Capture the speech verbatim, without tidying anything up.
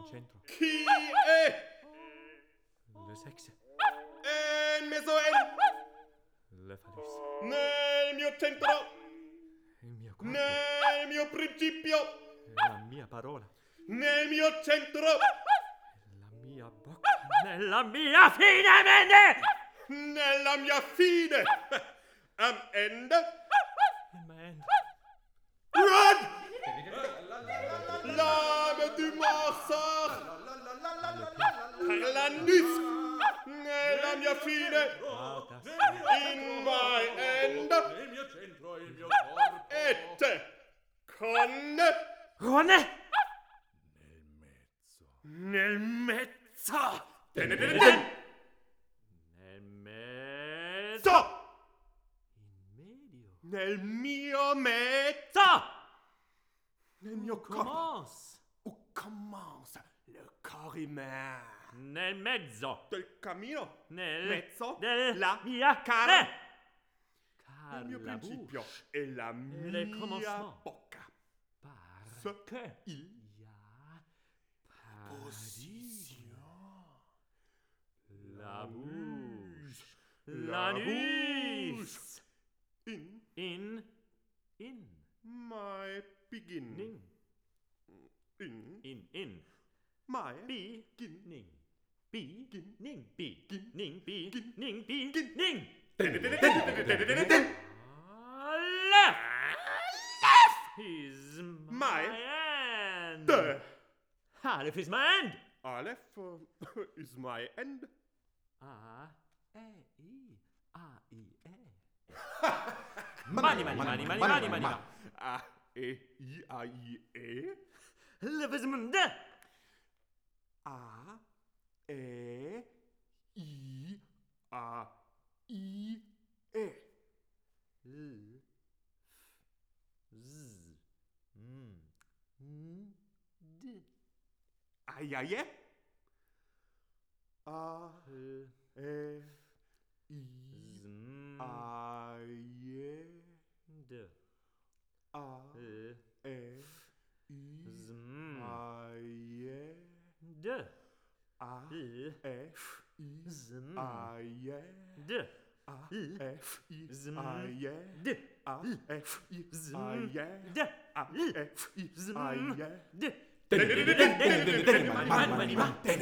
centro. Chi è? Le sexe. E il meso è Le phallus. nel mio centro, Il mio corpo. nel mio principio, La mia parola. nel mio centro, La mia bocca. Nella mia fine mente. nella mia fine. Am Ende. Amen. Run! L'âme du massacre par l'anus nella mia fine. Ah, das. In my end. Il mio centro, il mio corpo. Et con Rone. Nel mezzo. nel mezzo. Nel mezzo. So. In medio. Nel mio mezzo. Ça. Nel mio corpo. Commence. Où commence le corps humain? Nel mezzo. Del cammino. Nel Mezzo. della La mia cara. cara. Il mio la principio bouche. e la le mia commencements. bocca. Parce il y a position. la bouche. La L'anus. In In. In. my beginning. Ning. In In. In. my Bi. Gin. Ning. Bi. Gin. Ning. Bi. Gin. Ning. Bi. Gin. Ning. Bi. Gin. Ning. Aleph is my My. hand. The Aleph is my hand. Aleph uh, is my end. A, E, I, A, I, E. Mani, mani, mani, mani, mani, mani, mani. A, E, I, A, I, E. Aleph is my hand. A, E, I, A, I, E. L, Z, M, N, D. Aïe, aïe, aïe. A, L, E, I, Z, M, aïe, D. A, L, E, I, Z, M, aïe, D. A, L, F, I, Z, M, aïe, D. A, L, F, I, Z, M, aïe, D. A, F, I, Z, aïe, D. A, F, I, Z, aïe. D. Mani, mani, mani, mani.